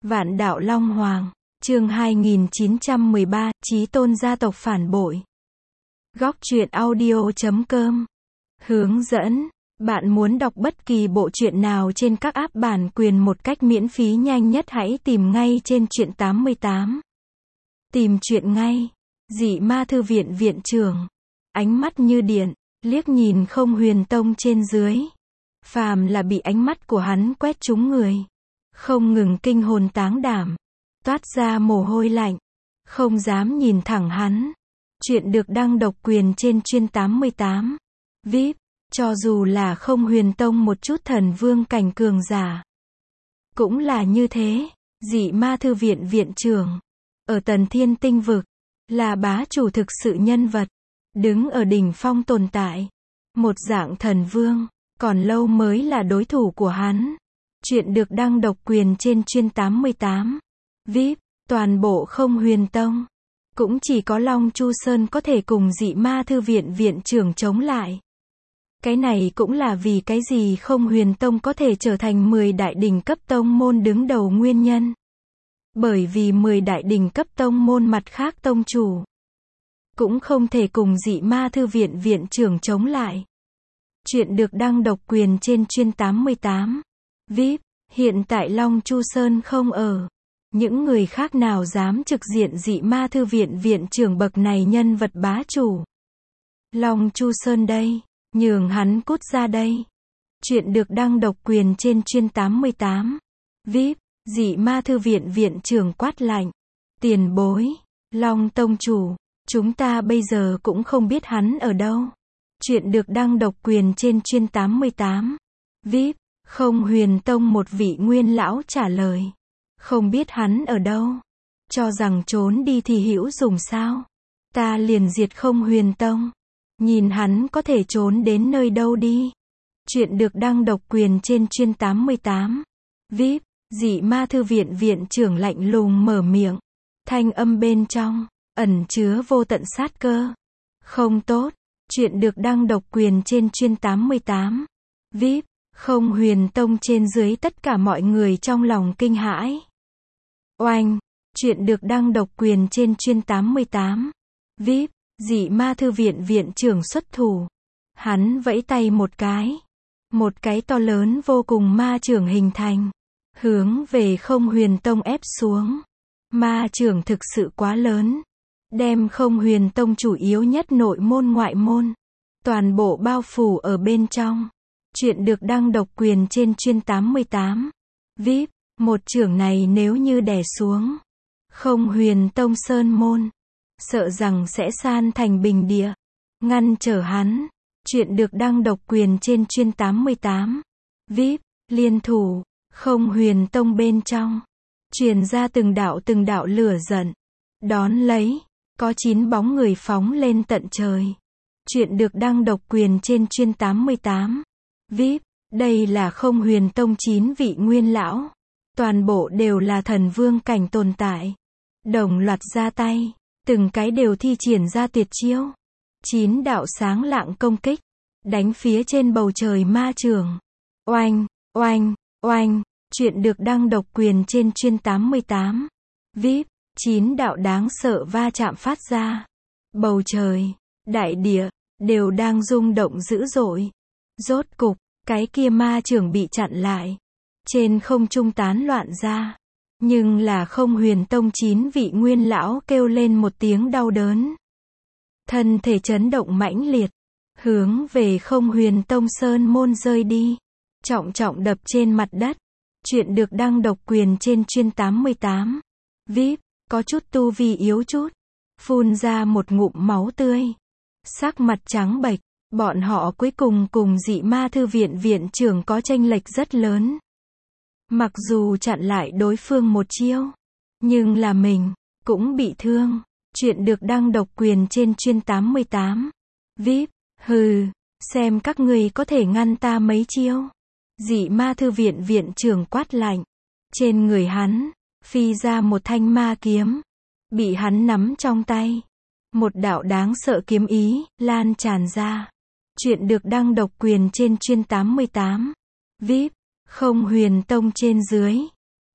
Vạn đạo Long Hoàng, chương 2913, Chí tôn gia tộc phản bội. Góc truyện audio.com. Hướng dẫn. Bạn muốn đọc bất kỳ bộ truyện nào trên các app bản quyền một cách miễn phí nhanh nhất hãy tìm ngay trên truyện 88. Tìm truyện ngay. Dị ma thư viện viện trưởng. Ánh mắt như điện, liếc nhìn Không Huyền Tông trên dưới. Phàm là bị ánh mắt của hắn quét trúng người, không ngừng kinh hồn táng đảm, toát ra mồ hôi lạnh, không dám nhìn thẳng hắn. Chuyện được đăng độc quyền trên chuyên 88. VIP, cho dù là Không Huyền Tông một chút thần vương cảnh cường giả, cũng là như thế. Dị ma thư viện viện trưởng, ở Tần Thiên Tinh Vực, là bá chủ thực sự nhân vật, đứng ở đỉnh phong tồn tại. Một dạng thần vương, còn lâu mới là đối thủ của hắn. Chuyện được đăng độc quyền trên chuyên 88. VIP, toàn bộ Không Huyền Tông, cũng chỉ có Long Chu Sơn có thể cùng dị ma thư viện viện trưởng chống lại. Cái này cũng là vì cái gì Không Huyền Tông có thể trở thành 10 đại đỉnh cấp tông môn đứng đầu nguyên nhân. Bởi vì 10 đại đỉnh cấp tông môn mặt khác tông chủ, cũng không thể cùng dị ma thư viện viện trưởng chống lại. Chuyện được đăng độc quyền trên chuyên 88. VIP, hiện tại Long Chu Sơn không ở. Những người khác nào dám trực diện dị ma thư viện viện trưởng bậc này nhân vật bá chủ. Long Chu Sơn đây, nhường hắn cút ra đây. Chuyện được đăng độc quyền trên chuyên 88. VIP, dị ma thư viện viện trưởng quát lạnh. Tiền bối, Long Tông chủ, chúng ta bây giờ cũng không biết hắn ở đâu. Chuyện được đăng độc quyền trên chuyên 88. VIP, Không Huyền Tông một vị nguyên lão trả lời. Không biết hắn ở đâu. Cho rằng trốn đi thì hữu dùng sao? Ta liền diệt Không Huyền Tông. Nhìn hắn có thể trốn đến nơi đâu đi. Chuyện được đăng độc quyền trên chuyên 88. VIP, dị ma thư viện viện trưởng lạnh lùng mở miệng. Thanh âm bên trong, ẩn chứa vô tận sát cơ. Không tốt. Chuyện được đăng độc quyền trên chuyên 88. VIP, Không Huyền Tông trên dưới tất cả mọi người trong lòng kinh hãi. Oanh, chuyện được đăng độc quyền trên chuyên 88. VIP, dị ma thư viện viện trưởng xuất thủ. Hắn vẫy tay một cái to lớn vô cùng ma trưởng hình thành, hướng về Không Huyền Tông ép xuống. Ma trưởng thực sự quá lớn, đem Không Huyền Tông chủ yếu nhất nội môn ngoại môn, toàn bộ bao phủ ở bên trong. Chuyện được đăng độc quyền trên chuyên 88. VIP, một trưởng này nếu như đè xuống Không Huyền Tông sơn môn, sợ rằng sẽ san thành bình địa, ngăn trở hắn. Chuyện được đăng độc quyền trên chuyên 88. VIP, liên thủ, Không Huyền Tông bên trong, truyền ra từng đạo lửa giận. Đón lấy, có 9 bóng người phóng lên tận trời. Chuyện được đăng độc quyền trên chuyên 88. VIP, đây là Không Huyền Tông 9 vị nguyên lão. Toàn bộ đều là thần vương cảnh tồn tại. Đồng loạt ra tay, từng cái đều thi triển ra tuyệt chiêu. 9 đạo sáng lạng công kích, đánh phía trên bầu trời ma trường. Oanh, oanh, oanh, chuyện được đăng độc quyền trên chuyên 88. VIP, 9 đạo đáng sợ va chạm phát ra. Bầu trời, đại địa, đều đang rung động dữ dội. Rốt cục, cái kia ma trưởng bị chặn lại. Trên không trung tán loạn ra. Nhưng là Không Huyền Tông 9 vị nguyên lão kêu lên một tiếng đau đớn. Thân thể chấn động mãnh liệt, hướng về Không Huyền Tông sơn môn rơi đi. Trọng trọng đập trên mặt đất. Chuyện được đăng độc quyền trên chuyên 88. VIP, có chút tu vi yếu chút, phun ra một ngụm máu tươi, sắc mặt trắng bệch. Bọn họ cuối cùng cùng dị ma thư viện viện trưởng có chênh lệch rất lớn. Mặc dù chặn lại đối phương một chiêu, nhưng là mình cũng bị thương. Chuyện được đăng độc quyền trên chuyên 88. VIP, hừ, xem các ngươi có thể ngăn ta mấy chiêu. Dị ma thư viện viện trưởng quát lạnh. Trên người hắn phi ra một thanh ma kiếm, bị hắn nắm trong tay. Một đạo đáng sợ kiếm ý lan tràn ra. Chuyện được đăng độc quyền trên chuyên 88. VIP, Không Huyền Tông trên dưới,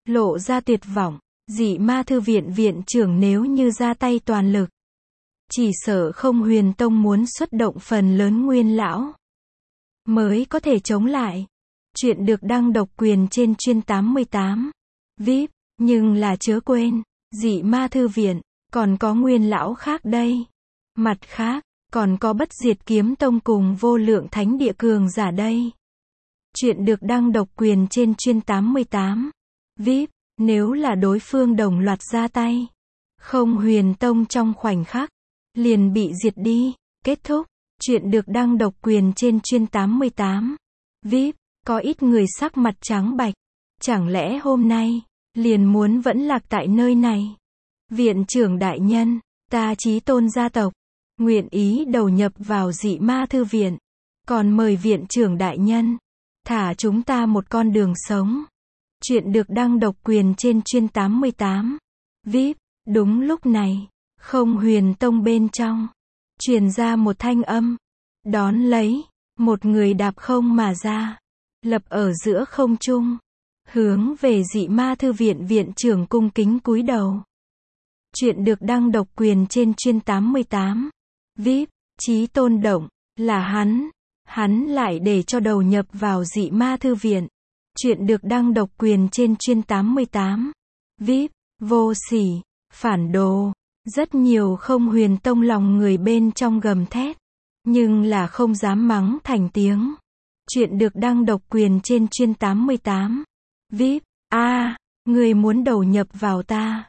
lộ ra tuyệt vọng. Dị ma thư viện viện trưởng nếu như ra tay toàn lực, chỉ sợ không Huyền Tông muốn xuất động phần lớn nguyên lão mới có thể chống lại. Chuyện được đăng độc quyền trên chuyên 88 VIP, nhưng là chớ quên, dị ma thư viện, còn có nguyên lão khác đây. Mặt khác, còn có Bất Diệt Kiếm Tông cùng Vô Lượng Thánh Địa cường giả đây. Chuyện được đăng độc quyền trên chuyên 88 VIP, nếu là đối phương đồng loạt ra tay, không Huyền Tông trong khoảnh khắc liền bị diệt đi. Kết thúc. Chuyện được đăng độc quyền trên chuyên 88 VIP, có ít người sắc mặt trắng bạch. Chẳng lẽ hôm nay liền muốn vẫn lạc tại nơi này? Viện trưởng đại nhân, ta Chí Tôn gia tộc nguyện ý đầu nhập vào dị ma thư viện, còn mời viện trưởng đại nhân thả chúng ta một con đường sống. Chuyện được đăng độc quyền trên chuyên 88 VIP. Đúng lúc này, không Huyền Tông bên trong truyền ra một thanh âm. Đón lấy, một người đạp không mà ra, lập ở giữa không trung, hướng về dị ma thư viện viện trưởng cung kính cúi đầu. Chuyện được đăng độc quyền trên chuyên 88 VIP. Chí Tôn động, là hắn lại để cho đầu nhập vào dị ma thư viện. Chuyện được đăng độc quyền trên chuyên 88 VIP. Vô sỉ, phản đồ. Rất nhiều không Huyền Tông lòng người bên trong gầm thét, nhưng là không dám mắng thành tiếng. Chuyện được đăng độc quyền trên chuyên 88 VIP. Người muốn đầu nhập vào ta.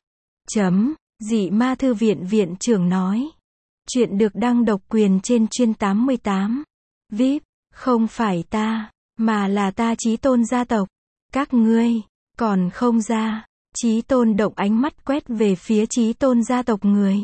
Dị ma thư viện viện trưởng nói. Chuyện được đăng độc quyền trên chuyên 88 VIP. Không phải ta, mà là ta Chí Tôn gia tộc. Các ngươi còn không ra. Chí Tôn động ánh mắt quét về phía Chí Tôn gia tộc người.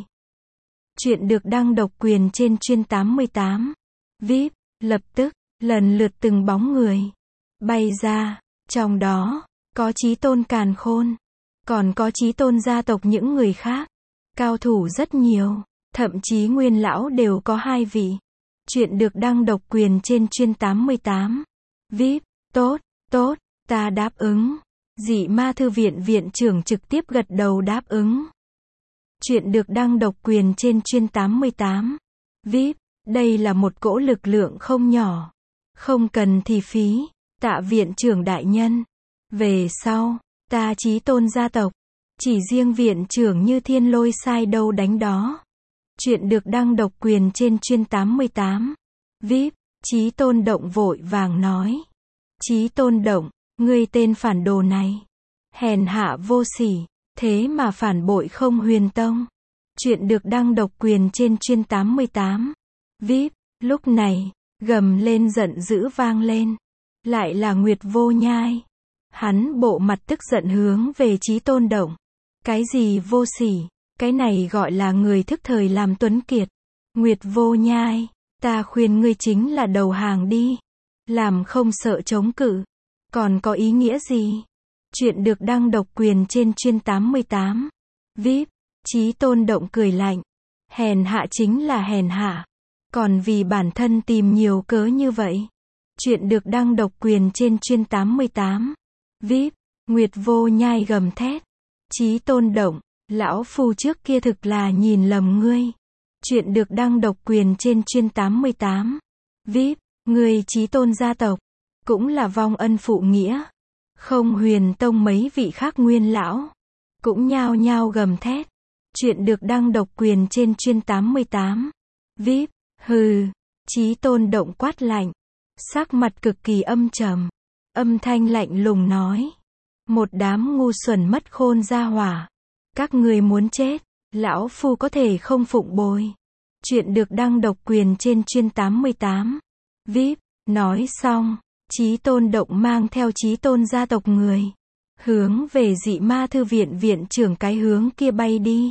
Chuyện được đăng độc quyền trên chuyên 88 VIP. Lập tức, lần lượt từng bóng người bay ra, trong đó có Chí Tôn Càn Khôn, còn có Chí Tôn gia tộc những người khác. Cao thủ rất nhiều, thậm chí nguyên lão đều có 2 vị. Chuyện được đăng độc quyền trên chuyên 88 VIP. Tốt, ta đáp ứng. Dị ma thư viện viện trưởng trực tiếp gật đầu đáp ứng. Chuyện được đăng độc quyền trên chuyên 88 VIP. Đây là một cỗ lực lượng không nhỏ. Không cần thì phí. Tạ viện trưởng đại nhân. Về sau, ta Chí Tôn gia tộc, chỉ riêng viện trưởng như thiên lôi sai đâu đánh đó. Chuyện được đăng độc quyền trên chuyên 88 VIP. Chí Tôn động vội vàng nói. Chí Tôn động, ngươi tên phản đồ này, hèn hạ vô sỉ, thế mà phản bội không Huyền Tông. Chuyện được đăng độc quyền trên chuyên 88 VIP. Lúc này, gầm lên giận dữ vang lên. Lại là Nguyệt Vô Nhai. Hắn bộ mặt tức giận hướng về Chí Tôn động. Cái gì vô sỉ? Cái này gọi là người thức thời làm tuấn kiệt. Nguyệt Vô Nhai, ta khuyên ngươi chính là đầu hàng đi. Làm không sợ chống cự, còn có ý nghĩa gì? Chuyện được đăng độc quyền trên chuyên 88 VIP. Chí Tôn động cười lạnh. Hèn hạ chính là hèn hạ, còn vì bản thân tìm nhiều cớ như vậy. Chuyện được đăng độc quyền trên chuyên 88 VIP. Nguyệt Vô Nhai gầm thét. Chí Tôn động, lão phu trước kia thực là nhìn lầm ngươi. Chuyện được đăng độc quyền trên chuyên 88 VIP. Ngươi Chí Tôn gia tộc cũng là vong ân phụ nghĩa. Không Huyền Tông mấy vị khác nguyên lão cũng nhao nhao gầm thét. Chuyện được đăng độc quyền trên chuyên 88 VIP. Hừ. Chí Tôn động quát lạnh, sắc mặt cực kỳ âm trầm, âm thanh lạnh lùng nói. Một đám ngu xuẩn mất khôn gia hỏa, các ngươi muốn chết, lão phu có thể không phụng bồi. Chuyện được đăng độc quyền trên chuyên 88 VIP. Nói xong, Chí Tôn động mang theo Chí Tôn gia tộc người, hướng về dị ma thư viện viện trưởng cái hướng kia bay đi.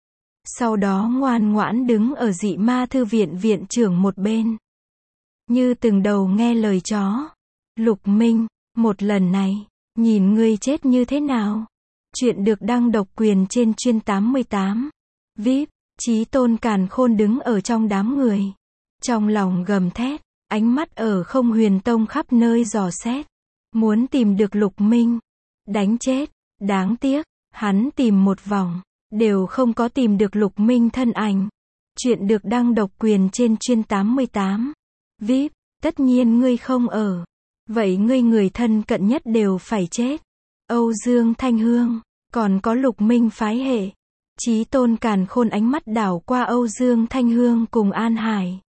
Sau đó ngoan ngoãn đứng ở dị ma thư viện viện trưởng một bên, như từng đầu nghe lời chó. Lục Minh, một lần này, nhìn ngươi chết như thế nào? Chuyện được đăng độc quyền trên chuyên 88 VIP. Chí Tôn Càn Khôn đứng ở trong đám người, trong lòng gầm thét, ánh mắt ở không Huyền Tông khắp nơi dò xét, muốn tìm được Lục Minh, đánh chết. Đáng tiếc, hắn tìm một vòng, đều không có tìm được Lục Minh thân ảnh. Chuyện được đăng độc quyền trên chuyên 88. VIP, tất nhiên ngươi không ở. Vậy ngươi người thân cận nhất đều phải chết. Âu Dương Thanh Hương, còn có Lục Minh phái hệ. Chí Tôn càn khôn ánh mắt đảo qua Âu Dương Thanh Hương cùng An Hải.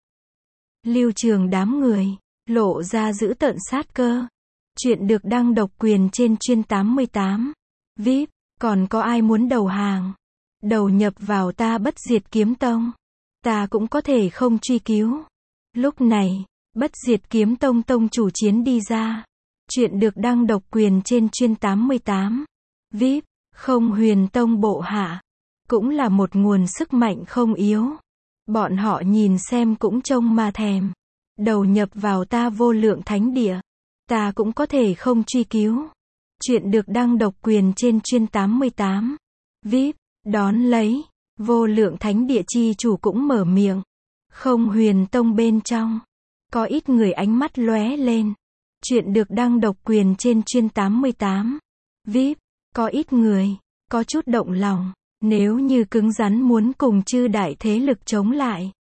Lưu Trường đám người, lộ ra dữ tợn sát cơ. Chuyện được đăng độc quyền trên chuyên 88. VIP, còn có ai muốn đầu hàng? Đầu nhập vào ta Bất Diệt Kiếm Tông. Ta cũng có thể không truy cứu. Lúc này, Bất Diệt Kiếm Tông tông chủ chiến đi ra. Chuyện được đăng độc quyền trên chuyên 88. VIP, Không Huyền Tông bộ hạ. Cũng là một nguồn sức mạnh không yếu. Bọn họ nhìn xem cũng trông mà thèm. Đầu nhập vào ta Vô Lượng Thánh Địa. Ta cũng có thể không truy cứu. Chuyện được đăng độc quyền trên chuyên 88. VIP, đón lấy. Vô Lượng Thánh Địa chi chủ cũng mở miệng. Không Huyền Tông bên trong. Có ít người ánh mắt lóe lên. Chuyện được đăng độc quyền trên chuyên 88. VIP, có ít người, có chút động lòng. Nếu như cứng rắn muốn cùng chư đại thế lực chống lại.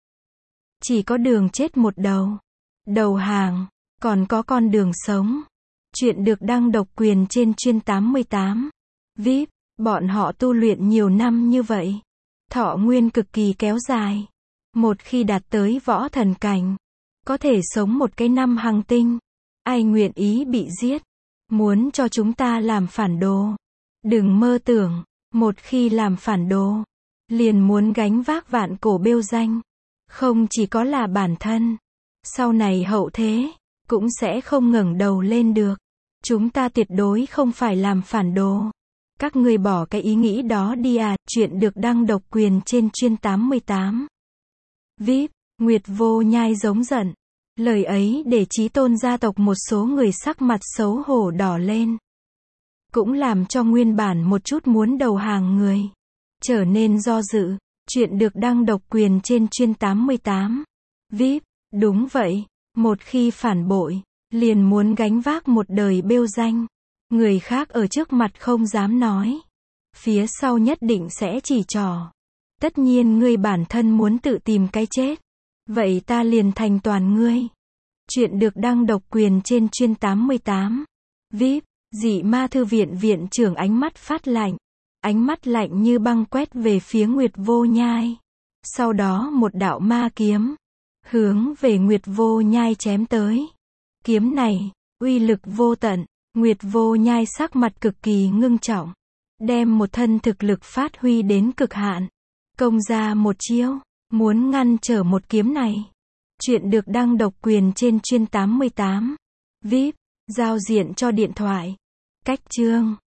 Chỉ có đường chết một đầu. Đầu hàng, còn có con đường sống. Chuyện được đăng độc quyền trên chuyên 88. VIP, bọn họ tu luyện nhiều năm như vậy. Thọ nguyên cực kỳ kéo dài. Một khi đạt tới võ thần cảnh, có thể sống một cái năm hằng tinh. Ai nguyện ý bị giết? Muốn cho chúng ta làm phản đồ? Đừng mơ tưởng, một khi làm phản đồ, liền muốn gánh vác vạn cổ bêu danh. Không chỉ có là bản thân, sau này hậu thế, cũng sẽ không ngẩng đầu lên được. Chúng ta tuyệt đối không phải làm phản đồ. Các ngươi bỏ cái ý nghĩ đó đi à. Chuyện được đăng độc quyền trên chuyên 88. VIP, Nguyệt Vô Nhai giống giận. Lời ấy để Chí Tôn gia tộc một số người sắc mặt xấu hổ đỏ lên. Cũng làm cho nguyên bản một chút muốn đầu hàng người trở nên do dự. Chuyện được đăng độc quyền trên chuyên 88. VIP, đúng vậy, một khi phản bội, liền muốn gánh vác một đời bêu danh. Người khác ở trước mặt không dám nói, phía sau nhất định sẽ chỉ trỏ. Tất nhiên ngươi bản thân muốn tự tìm cái chết, vậy ta liền thành toàn ngươi. Chuyện được đăng độc quyền trên chuyên 88. VIP, Dị Ma Thư Viện viện trưởng ánh mắt phát lạnh. Ánh mắt lạnh như băng quét về phía Nguyệt Vô Nhai. Sau đó một đạo ma kiếm, hướng về Nguyệt Vô Nhai chém tới. Kiếm này, uy lực vô tận. Nguyệt Vô Nhai sắc mặt cực kỳ ngưng trọng. Đem một thân thực lực phát huy đến cực hạn. Công ra một chiêu, muốn ngăn trở một kiếm này. Chuyện được đăng độc quyền trên chuyên 88. VIP, giao diện cho điện thoại. Cách chương